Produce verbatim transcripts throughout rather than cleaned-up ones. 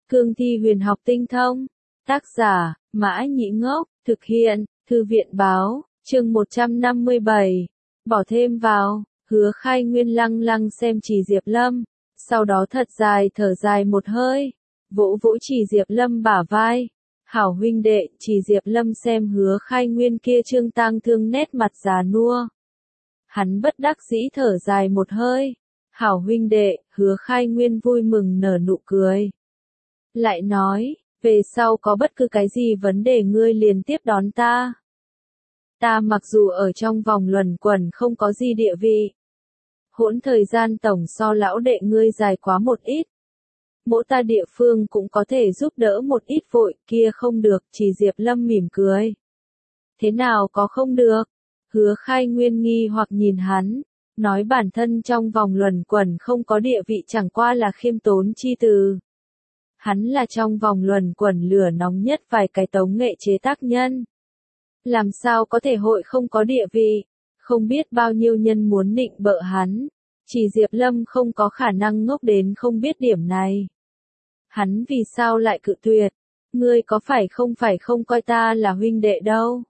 Cương thi huyền học tinh thông. Tác giả, Mã Nhĩ Ngốc, thực hiện, Thư viện Báo, chương một trăm năm mươi bảy. Bỏ thêm vào, Hứa Khai Nguyên lăng lăng xem Trì Diệp Lâm, sau đó thật dài thở dài một hơi, vỗ vỗ Trì Diệp Lâm bả vai. Hảo huynh đệ, Trì Diệp Lâm xem Hứa Khai Nguyên kia trương tang thương nét mặt già nua. Hắn bất đắc dĩ thở dài một hơi. Hảo huynh đệ, Hứa Khai Nguyên vui mừng nở nụ cười. Lại nói, về sau có bất cứ cái gì vấn đề ngươi liền tiếp đón ta. Ta mặc dù ở trong vòng luẩn quẩn không có gì địa vị. Hỗn thời gian tổng so lão đệ ngươi dài quá một ít. Mỗi ta địa phương cũng có thể giúp đỡ một ít vội, kia không được, Trì Diệp Lâm mỉm cười. Thế nào có không được? Hứa Khai Nguyên nghi hoặc nhìn hắn, nói bản thân trong vòng luẩn quẩn không có địa vị chẳng qua là khiêm tốn chi từ. Hắn là trong vòng luẩn quẩn lửa nóng nhất vài cái tống nghệ chế tác nhân. Làm sao có thể hội không có địa vị, không biết bao nhiêu nhân muốn nịnh bợ hắn. Trì Diệp Lâm không có khả năng ngốc đến không biết điểm này. Hắn vì sao lại cự tuyệt? Ngươi có phải không phải không coi ta là huynh đệ đâu?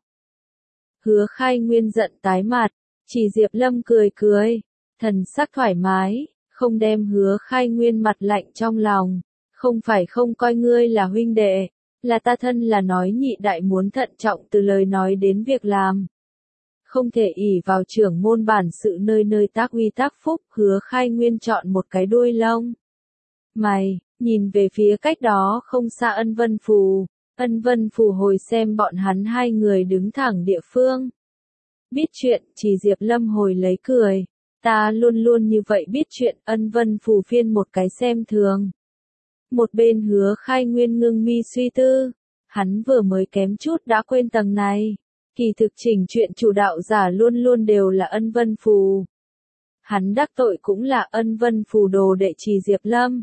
Hứa Khai Nguyên giận tái mặt, Trì Diệp Lâm cười cười, thần sắc thoải mái, không đem Hứa Khai Nguyên mặt lạnh trong lòng. Không phải không coi ngươi là huynh đệ, là ta thân là nói nhị đại muốn thận trọng từ lời nói đến việc làm. Không thể ỷ vào trưởng môn bản sự nơi nơi tác uy tác phúc. Hứa Khai Nguyên chọn một cái đuôi lông mày, nhìn về phía cách đó không xa Ân Vân Phù. Ân Vân Phù hồi xem bọn hắn hai người đứng thẳng địa phương. Biết chuyện, Trì Diệp Lâm hồi lấy cười. Ta luôn luôn như vậy biết chuyện. Ân Vân Phù phiên một cái xem thường. Một bên Hứa Khai Nguyên ngưng mi suy tư. Hắn vừa mới kém chút đã quên tầng này. Kỳ thực chỉnh chuyện chủ đạo giả luôn luôn đều là Ân Vân Phù. Hắn đắc tội cũng là Ân Vân Phù đồ đệ Trì Diệp Lâm.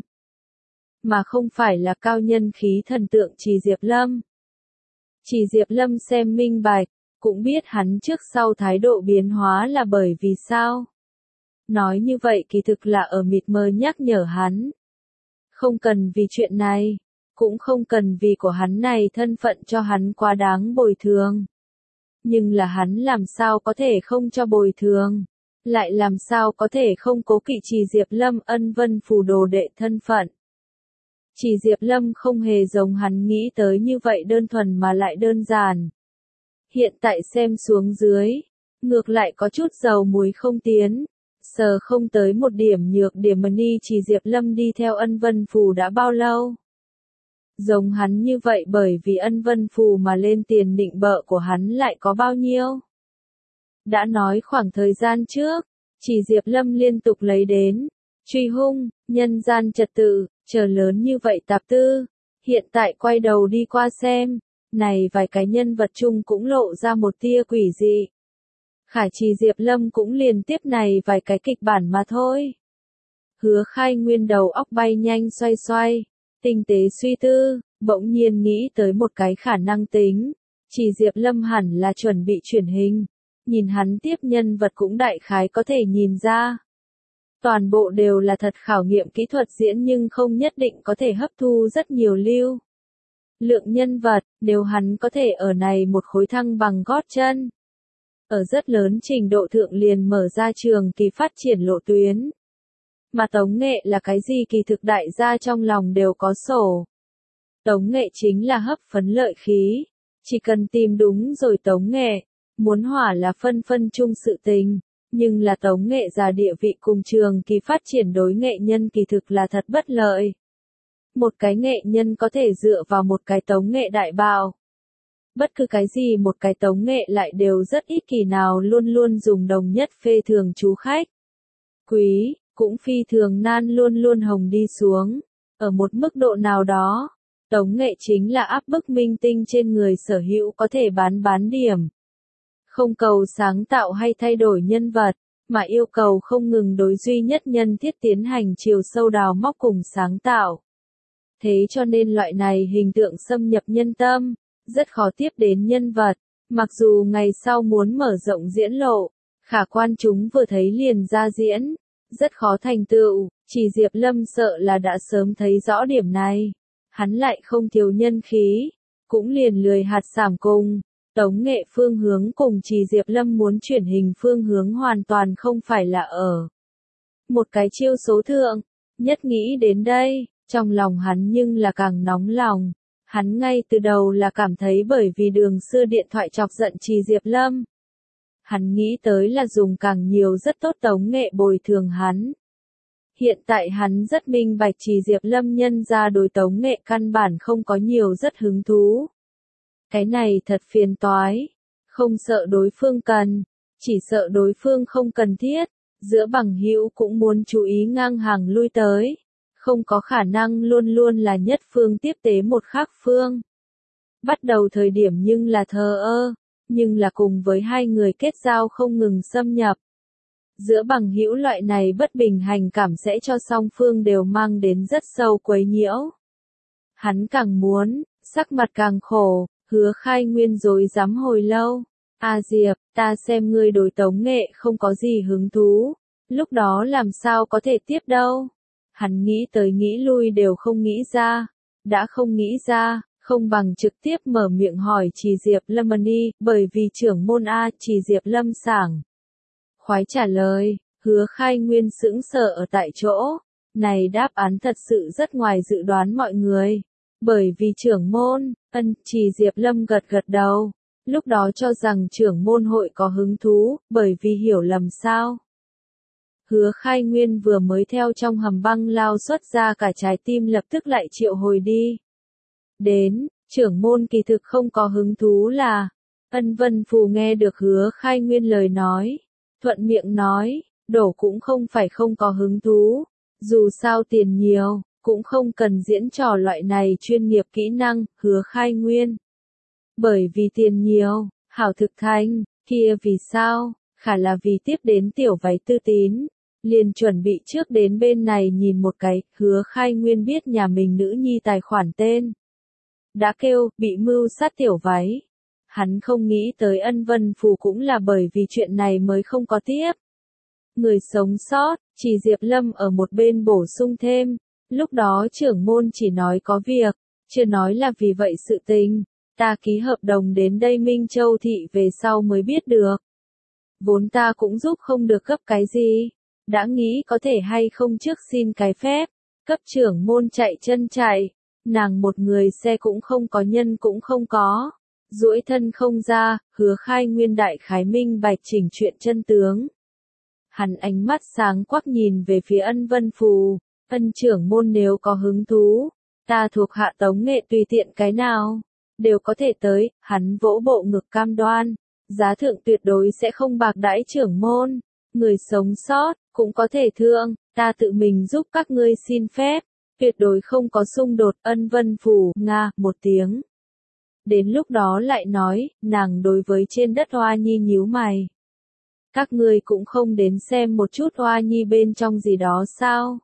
Mà không phải là cao nhân khí thần tượng Trì Diệp Lâm. Trì Diệp Lâm xem minh bạch, cũng biết hắn trước sau thái độ biến hóa là bởi vì sao. Nói như vậy kỳ thực là ở mịt mờ nhắc nhở hắn. Không cần vì chuyện này, cũng không cần vì của hắn này thân phận cho hắn quá đáng bồi thường. Nhưng là hắn làm sao có thể không cho bồi thường, lại làm sao có thể không cố kỵ Trì Diệp Lâm Ân Vân Phù đồ đệ thân phận. Trì Diệp Lâm không hề giống hắn nghĩ tới như vậy đơn thuần mà lại đơn giản. Hiện tại xem xuống dưới, ngược lại có chút dầu muối không tiến. Sờ không tới một điểm nhược điểm mà ni Trì Diệp Lâm đi theo Ân Vân Phù đã bao lâu. Giống hắn như vậy bởi vì Ân Vân Phù mà lên tiền nịnh bợ của hắn lại có bao nhiêu. Đã nói khoảng thời gian trước, Trì Diệp Lâm liên tục lấy đến, truy hung, nhân gian trật tự, chờ lớn như vậy tạp tư. Hiện tại quay đầu đi qua xem, này vài cái nhân vật chung cũng lộ ra một tia quỷ dị. Khải Trì Diệp Lâm cũng liền tiếp này vài cái kịch bản mà thôi. Hứa Khai Nguyên đầu óc bay nhanh xoay xoay, tinh tế suy tư, bỗng nhiên nghĩ tới một cái khả năng tính. Trì Diệp Lâm hẳn là chuẩn bị chuyển hình. Nhìn hắn tiếp nhân vật cũng đại khái có thể nhìn ra. Toàn bộ đều là thật khảo nghiệm kỹ thuật diễn nhưng không nhất định có thể hấp thu rất nhiều lưu lượng nhân vật, nếu hắn có thể ở này một khối thăng bằng gót chân. Ở rất lớn trình độ thượng liền mở ra trường kỳ phát triển lộ tuyến. Mà tống nghệ là cái gì kỳ thực đại gia trong lòng đều có sổ. Tống nghệ chính là hấp phấn lợi khí. Chỉ cần tìm đúng rồi tống nghệ, muốn hỏa là phân phân chung sự tình. Nhưng là tống nghệ già địa vị cùng trường kỳ phát triển đối nghệ nhân kỳ thực là thật bất lợi. Một cái nghệ nhân có thể dựa vào một cái tống nghệ đại bạo. Bất cứ cái gì một cái tống nghệ lại đều rất ít kỳ nào luôn luôn dùng đồng nhất phê thường chú khách. Quý, cũng phi thường nan luôn luôn hồng đi xuống. Ở một mức độ nào đó, tống nghệ chính là áp bức minh tinh trên người sở hữu có thể bán bán điểm. Không cầu sáng tạo hay thay đổi nhân vật, mà yêu cầu không ngừng đối duy nhất nhân thiết tiến hành chiều sâu đào móc cùng sáng tạo. Thế cho nên loại này hình tượng xâm nhập nhân tâm, rất khó tiếp đến nhân vật, mặc dù ngày sau muốn mở rộng diễn lộ, khả quan chúng vừa thấy liền ra diễn, rất khó thành tựu. Chỉ Diệp Lâm sợ là đã sớm thấy rõ điểm này. hắn lại không thiếu nhân khí, cũng liền lười hạt sảm cùng. Tống Nghệ phương hướng cùng Trì Diệp Lâm muốn chuyển hình phương hướng hoàn toàn không phải là ở một cái chiêu số thượng, nhất nghĩ đến đây, trong lòng hắn nhưng là càng nóng lòng. Hắn ngay từ đầu là cảm thấy bởi vì đường xưa điện thoại chọc giận Trì Diệp Lâm. Hắn nghĩ tới là dùng càng nhiều rất tốt Tống Nghệ bồi thường hắn. Hiện tại hắn rất minh bạch Trì Diệp Lâm nhân ra đối Tống Nghệ căn bản không có nhiều rất hứng thú. Cái này thật phiền toái, không sợ đối phương cần, chỉ sợ đối phương không cần thiết, giữa bằng hữu cũng muốn chú ý ngang hàng lui tới, không có khả năng luôn luôn là nhất phương tiếp tế một khác phương. Bắt đầu thời điểm nhưng là thờ ơ, nhưng là cùng với hai người kết giao không ngừng xâm nhập. Giữa bằng hữu loại này bất bình hành cảm sẽ cho song phương đều mang đến rất sâu quấy nhiễu. Hắn càng muốn, sắc mặt càng khổ. Hứa Khai Nguyên dối dám hồi lâu. A Diệp, ta xem ngươi đối Tống Nghệ không có gì hứng thú. Lúc đó làm sao có thể tiếp đâu. Hắn nghĩ tới nghĩ lui đều không nghĩ ra. Đã không nghĩ ra, không bằng trực tiếp mở miệng hỏi Trì Diệp Lâm đi, bởi vì trưởng môn A Trì Diệp Lâm sảng. Khoái trả lời, Hứa Khai Nguyên sững sờ ở tại chỗ. Này đáp án thật sự rất ngoài dự đoán mọi người. Bởi vì trưởng môn, ân, Trì Diệp Lâm gật gật đầu, lúc đó cho rằng trưởng môn hội có hứng thú, bởi vì hiểu lầm sao. Hứa Khai Nguyên vừa mới theo trong hầm băng lao xuất ra cả trái tim lập tức lại triệu hồi đi. Đến, trưởng môn kỳ thực không có hứng thú là, Ân Vân Phù nghe được Hứa Khai Nguyên lời nói, thuận miệng nói, đổ cũng không phải không có hứng thú, dù sao tiền nhiều. Cũng không cần diễn trò loại này chuyên nghiệp kỹ năng, Hứa Khai Nguyên. Bởi vì tiền nhiều, hảo thực thành, kia vì sao, khả là vì tiếp đến tiểu váy Tư Tín. Liền chuẩn bị trước đến bên này nhìn một cái, Hứa Khai Nguyên biết nhà mình nữ nhi tài khoản tên. Đã kêu, bị mưu sát tiểu váy. Hắn không nghĩ tới Ân Vân Phù cũng là bởi vì chuyện này mới không có tiếp. Người sống sót, Trì Diệp Lâm ở một bên bổ sung thêm. Lúc đó trưởng môn chỉ nói có việc, chưa nói là vì vậy sự tình, ta ký hợp đồng đến đây Minh Châu Thị về sau mới biết được. Vốn ta cũng giúp không được cấp cái gì, đã nghĩ có thể hay không trước xin cái phép, cấp trưởng môn chạy chân chạy, nàng một người xe cũng không có nhân cũng không có, duỗi thân không ra, Hứa Khai Nguyên đại khái minh bạch chỉnh chuyện chân tướng. Hắn ánh mắt sáng quắc nhìn về phía Ân Vân Phù. Ân trưởng môn nếu có hứng thú, ta thuộc hạ Tống Nghệ tùy tiện cái nào, đều có thể tới, hắn vỗ bộ ngực cam đoan, giá thượng tuyệt đối sẽ không bạc đãi trưởng môn, người sống sót, cũng có thể thương, ta tự mình giúp các ngươi xin phép, tuyệt đối không có xung đột. Ân Vân Phù, Nga, một tiếng. Đến lúc đó lại nói, nàng đối với trên đất Hoa Nhi nhíu mày. Các ngươi cũng không đến xem một chút Hoa Nhi bên trong gì đó sao?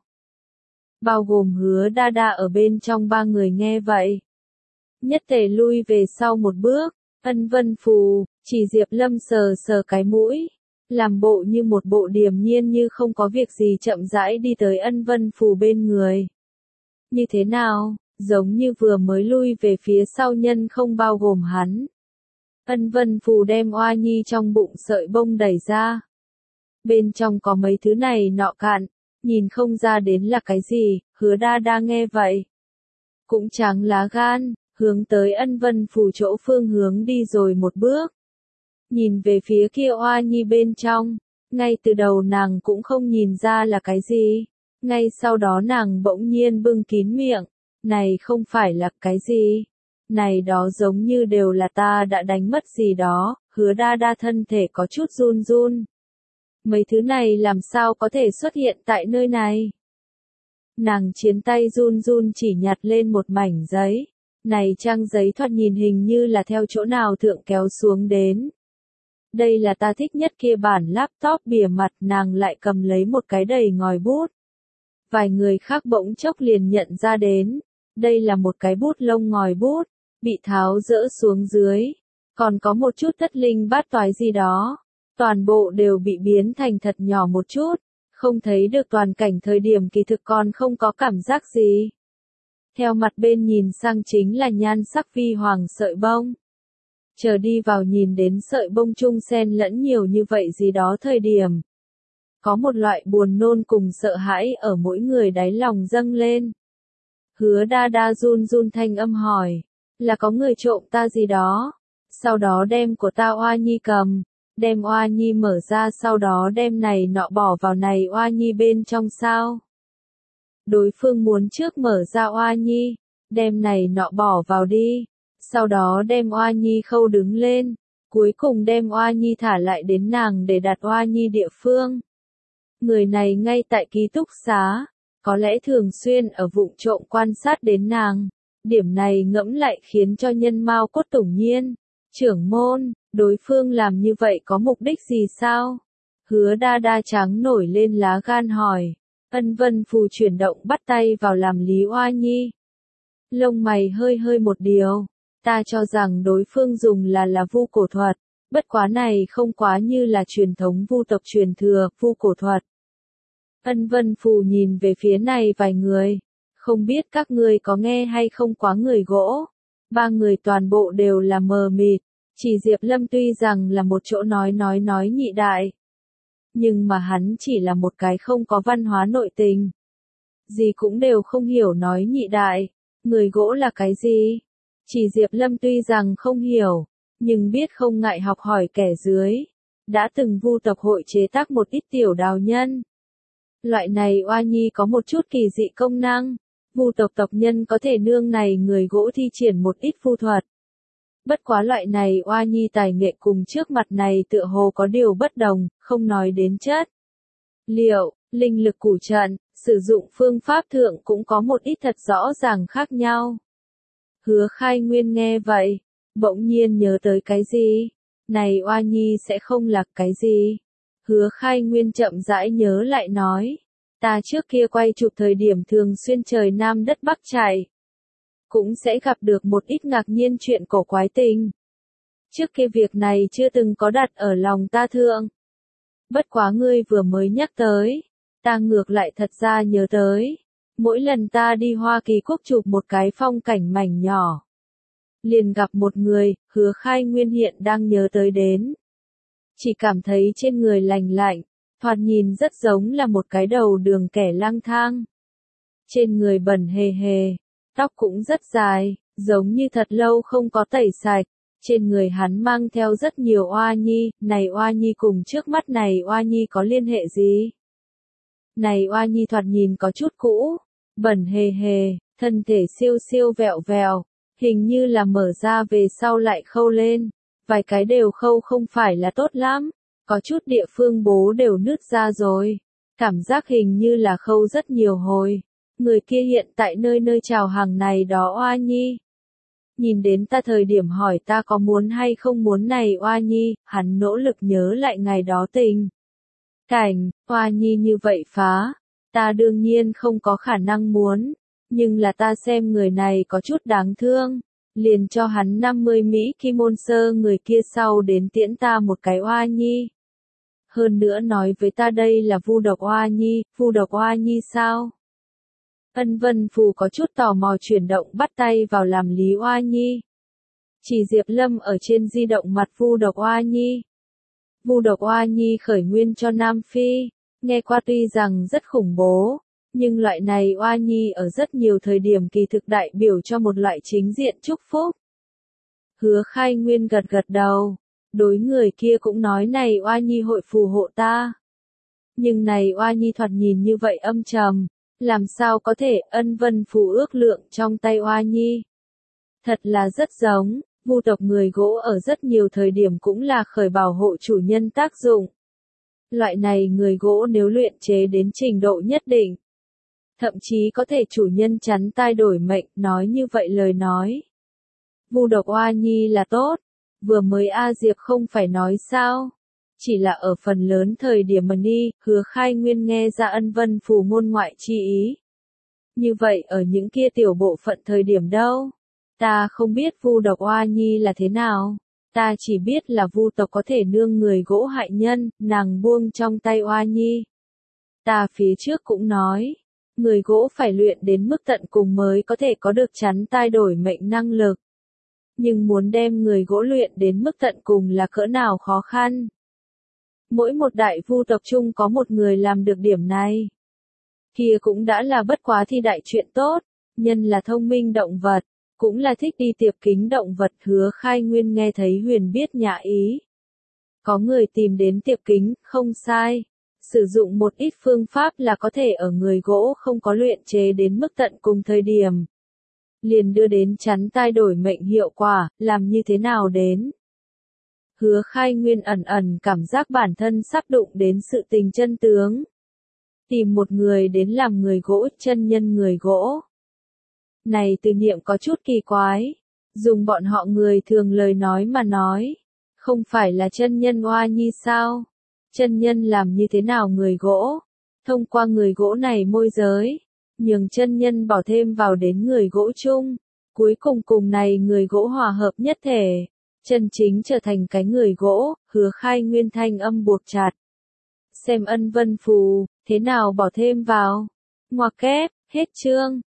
Bao gồm Hứa Đa Đa ở bên trong ba người nghe vậy. Nhất tề lui về sau một bước, Ân Vân Phù, Trì Diệp Lâm sờ sờ cái mũi, làm bộ như một bộ điềm nhiên như không có việc gì chậm rãi đi tới Ân Vân Phù bên người. Như thế nào, giống như vừa mới lui về phía sau nhân không bao gồm hắn. Ân Vân Phù đem Oa Nhi trong bụng sợi bông đẩy ra. Bên trong có mấy thứ này nọ cạn. Nhìn không ra đến là cái gì, Hứa Đa Đa nghe vậy. Cũng tráng lá gan, hướng tới Ân Vân Phù chỗ phương hướng đi rồi một bước. Nhìn về phía kia Oa Nhi bên trong, ngay từ đầu nàng cũng không nhìn ra là cái gì. Ngay sau đó nàng bỗng nhiên bưng kín miệng, này không phải là cái gì. Này đó giống như đều là ta đã đánh mất gì đó, Hứa Đa Đa thân thể có chút run run. Mấy thứ này làm sao có thể xuất hiện tại nơi này? Nàng chiến tay run run chỉ nhặt lên một mảnh giấy. Này trang giấy thoạt nhìn hình như là theo chỗ nào thượng kéo xuống đến. Đây là ta thích nhất kia bản laptop bìa mặt, nàng lại cầm lấy một cái đầy ngòi bút. Vài người khác bỗng chốc liền nhận ra đến. Đây là một cái bút lông ngòi bút, bị tháo dỡ xuống dưới. Còn có một chút thất linh bát toái gì đó. Toàn bộ đều bị biến thành thật nhỏ một chút, không thấy được toàn cảnh thời điểm kỳ thực còn không có cảm giác gì. Theo mặt bên nhìn sang chính là nhan sắc vi hoàng sợi bông. Chờ đi vào nhìn đến sợi bông chung xen lẫn nhiều như vậy gì đó thời điểm. Có một loại buồn nôn cùng sợ hãi ở mỗi người đáy lòng dâng lên. Hứa đa đa run run thanh âm hỏi, là có người trộm ta gì đó, sau đó đem của ta oa nhi cầm, đem oa nhi mở ra sau đó đem này nọ bỏ vào này oa nhi bên trong sao. Đối phương muốn trước mở ra oa nhi, đem này nọ bỏ vào đi, sau đó đem oa nhi khâu đứng lên, cuối cùng đem oa nhi thả lại đến nàng để đặt oa nhi địa phương. Người này ngay tại ký túc xá, có lẽ thường xuyên ở vụng trộm quan sát đến nàng, điểm này ngẫm lại khiến cho nhân mao cốt tủng nhiên. Trưởng môn, đối phương làm như vậy có mục đích gì sao? Hứa đa đa trắng nổi lên lá gan hỏi. Ân Vân Phù chuyển động bắt tay vào làm Lý Oa Nhi. Lông mày hơi hơi một điều, ta cho rằng đối phương dùng là là vu cổ thuật, bất quá này không quá như là truyền thống vu tộc truyền thừa, vu cổ thuật. Ân Vân Phù nhìn về phía này vài người, không biết các ngươi có nghe hay không quá người gỗ. Ba người toàn bộ đều là mờ mịt, chỉ Diệp Lâm tuy rằng là một chỗ nói nói nói nhị đại. Nhưng mà hắn chỉ là một cái không có văn hóa nội tình. Gì cũng đều không hiểu nói nhị đại, người gỗ là cái gì? Chỉ Diệp Lâm tuy rằng không hiểu, nhưng biết không ngại học hỏi kẻ dưới. Đã từng vu tộc hội chế tác một ít tiểu đào nhân. Loại này oa nhi có một chút kỳ dị công năng. Vu tộc tộc nhân có thể nương này người gỗ thi triển một ít vu thuật. Bất quá loại này oa nhi tài nghệ cùng trước mặt này tựa hồ có điều bất đồng, không nói đến chất. Liệu, linh lực củ trận, sử dụng phương pháp thượng cũng có một ít thật rõ ràng khác nhau. Hứa Khai Nguyên nghe vậy, bỗng nhiên nhớ tới cái gì? Này oa nhi sẽ không là cái gì? Hứa Khai Nguyên chậm rãi nhớ lại nói. Ta trước kia quay chụp thời điểm thường xuyên trời Nam đất Bắc chạy. Cũng sẽ gặp được một ít ngạc nhiên chuyện cổ quái tình. Trước kia việc này chưa từng có đặt ở lòng ta thượng. Bất quá ngươi vừa mới nhắc tới. Ta ngược lại thật ra nhớ tới. Mỗi lần ta đi Hoa Kỳ Quốc chụp một cái phong cảnh mảnh nhỏ. Liền gặp một người, Hứa Khai Nguyên hiện đang nhớ tới đến. Chỉ cảm thấy trên người lành lạnh. Thoạt nhìn rất giống là một cái đầu đường kẻ lang thang. Trên người bẩn hề hề, tóc cũng rất dài, giống như thật lâu không có tẩy sạch. Trên người hắn mang theo rất nhiều oa nhi, này oa nhi cùng trước mắt này oa nhi có liên hệ gì? Này oa nhi thoạt nhìn có chút cũ, bẩn hề hề, thân thể siêu siêu vẹo vẹo, hình như là mở ra về sau lại khâu lên, vài cái đều khâu không phải là tốt lắm. Có chút địa phương bố đều nứt ra rồi. Cảm giác hình như là khâu rất nhiều hồi. Người kia hiện tại nơi nơi chào hàng này đó oa nhi. Nhìn đến ta thời điểm hỏi ta có muốn hay không muốn này oa nhi, hắn nỗ lực nhớ lại ngày đó tình. Cảnh, oa nhi như vậy phá. Ta đương nhiên không có khả năng muốn. Nhưng là ta xem người này có chút đáng thương. Liền cho hắn năm mươi Mỹ Kim môn sơ người kia sau đến tiễn ta một cái oa nhi. Hơn nữa nói với ta đây là vu độc oa nhi, vu độc oa nhi sao? Ân Vân Phù có chút tò mò chuyển động bắt tay vào làm Lý Oa Nhi. Chỉ Diệp Lâm ở trên di động mặt vu độc oa nhi. Vu độc oa nhi khởi nguyên cho Nam Phi, nghe qua tuy rằng rất khủng bố, nhưng loại này oa nhi ở rất nhiều thời điểm kỳ thực đại biểu cho một loại chính diện chúc phúc. Hứa Khai Nguyên gật gật đầu. Đối người kia cũng nói này oa nhi hội phù hộ ta. Nhưng này oa nhi thoạt nhìn như vậy âm trầm, làm sao có thể Ân Vân Phù ước lượng trong tay oa nhi. Thật là rất giống, vu tộc người gỗ ở rất nhiều thời điểm cũng là khởi bảo hộ chủ nhân tác dụng. Loại này người gỗ nếu luyện chế đến trình độ nhất định, thậm chí có thể chủ nhân chắn tai đổi mệnh, nói như vậy lời nói. Vu độc oa nhi là tốt. Vừa mới A Diệp không phải nói sao? Chỉ là ở phần lớn thời điểm mà đi, Hứa Khai Nguyên nghe ra Ân Vân Phù ngôn ngoại chi ý. Như vậy ở những kia tiểu bộ phận thời điểm đâu? Ta không biết vu độc oa nhi là thế nào. Ta chỉ biết là vu tộc có thể nương người gỗ hại nhân, nàng buông trong tay oa nhi. Ta phía trước cũng nói, người gỗ phải luyện đến mức tận cùng mới có thể có được chắn tai đổi mệnh năng lực. Nhưng muốn đem người gỗ luyện đến mức tận cùng là cỡ nào khó khăn. Mỗi một đại vu tộc chung có một người làm được điểm này. Kia cũng đã là bất quá thi đại chuyện tốt, nhân là thông minh động vật, cũng là thích đi tiệc kính động vật. Hứa Khai Nguyên nghe thấy Huyền biết nhã ý. Có người tìm đến tiệc kính, không sai. Sử dụng một ít phương pháp là có thể ở người gỗ không có luyện chế đến mức tận cùng thời điểm. Liền đưa đến chắn tai đổi mệnh hiệu quả, làm như thế nào đến. Hứa Khai Nguyên ẩn ẩn cảm giác bản thân sắp đụng đến sự tình chân tướng. Tìm một người đến làm người gỗ, chân nhân người gỗ. Này từ niệm có chút kỳ quái. Dùng bọn họ người thường lời nói mà nói. Không phải là chân nhân oa nhi sao? Chân nhân làm như thế nào người gỗ? Thông qua người gỗ này môi giới. Nhường chân nhân bảo thêm vào đến người gỗ chung. Cuối cùng cùng này người gỗ hòa hợp nhất thể. Chân chính trở thành cái người gỗ. Hứa Khai Nguyên thanh âm buộc chặt. Xem ân vân phù, thế nào bỏ thêm vào? Ngoặc kép, hết chương.